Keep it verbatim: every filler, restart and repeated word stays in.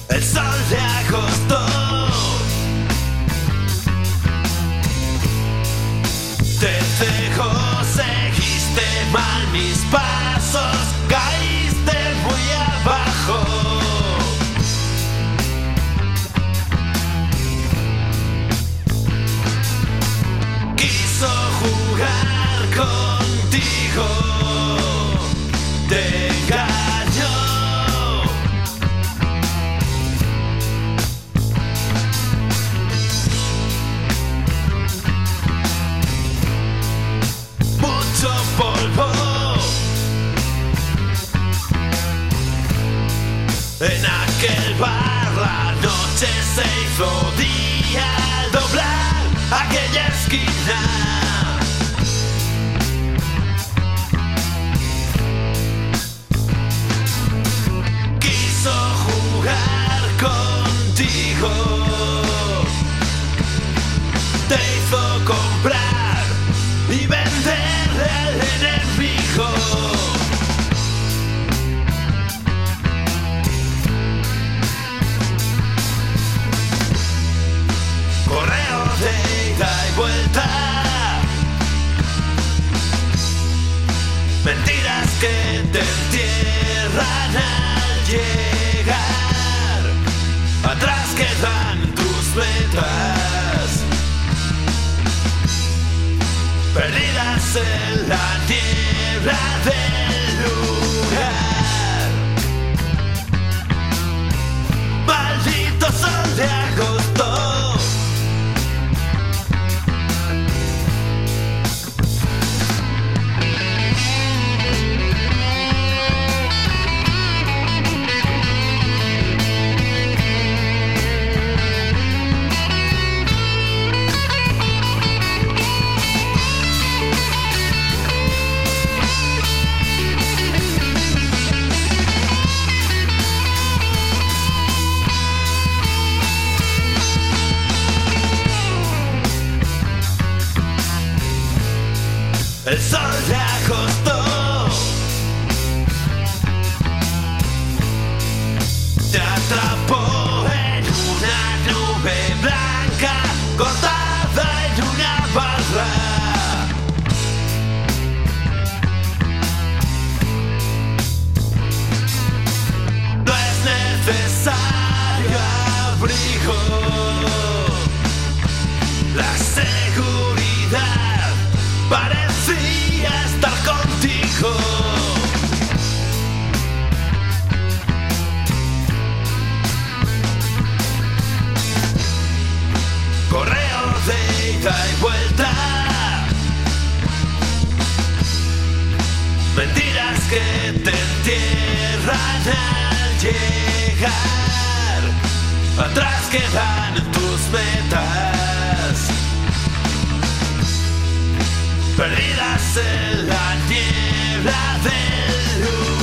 El sol de agosto te dejó, seguiste mal mis pasos, caíste muy abajo. Quiso jugar contigo, te engañó. Mucho polvo en aquel bar, la noche se hizo día al doblar aquella esquina. Quiso jugar contigo, te hizo comprar y venderle al enemigo. Correo de ida y vuelta, mentiras que te entierran al llegar. Atrás quedan tus metas, perdidas en la niebla del lugar. Maldito sol de agosto, el sol de agosto te atrapó en una nube blanca, cortada en una barra. No es necesario abrigo, la seguridad parecía estar contigo. Correo de ida y vuelta, mentiras que te entierran al llegar. Atrás quedan tus metas, perdidas en la niebla del lugar.